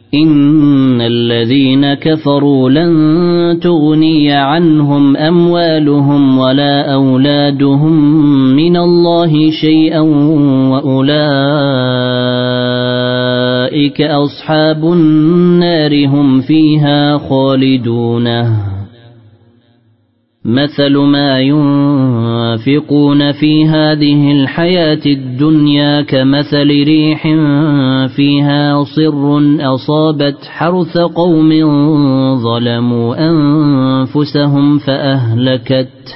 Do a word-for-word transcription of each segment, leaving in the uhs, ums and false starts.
إن الذين كفروا لن تغني عنهم أموالهم ولا أولادهم من الله شيئا وأولئك أصحاب النار هم فيها خالدون مثل ما ينفقون في هذه الحياة الدنيا كمثل ريح فيها صر أصابت حرث قوم ظلموا أنفسهم فأهلكت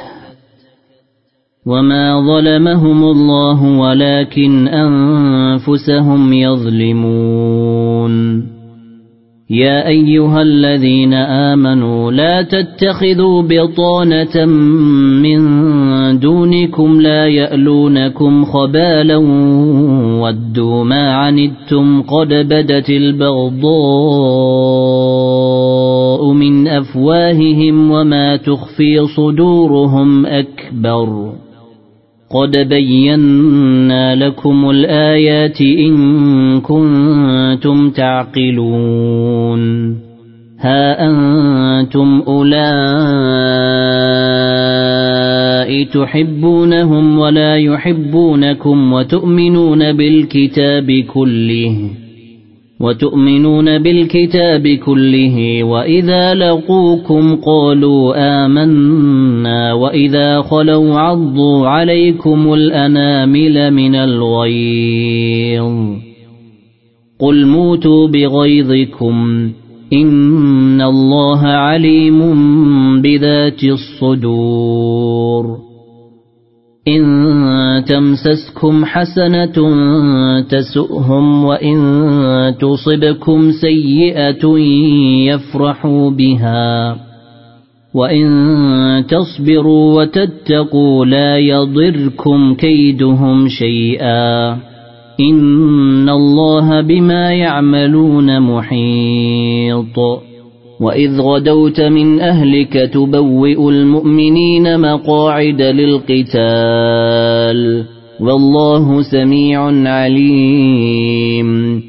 وما ظلمهم الله ولكن أنفسهم يظلمون يا أيها الذين آمنوا لا تتخذوا بطانة من دونكم لا يألونكم خبالا ودوا ما عنتم قد بدت البغضاء من أفواههم وما تخفي صدورهم أكبر قد بينا لكم الآيات إن كنتم تعقلون ها أنتم أولئك تحبونهم ولا يحبونكم وتؤمنون بالكتاب كله وتؤمنون بالكتاب كله وإذا لقوكم قالوا آمنا وإذا خلوا عضوا عليكم الأنامل من الغيظ قل موتوا بغيظكم إن الله عليم بذات الصدور إن تمسسكم حسنة تسؤهم وإن تصبكم سيئة يفرحوا بها وإن تصبروا وتتقوا لا يضركم كيدهم شيئا إن الله بما يعملون محيط وإذ غدوت من أهلك تبوئ المؤمنين مقاعد للقتال والله سميع عليم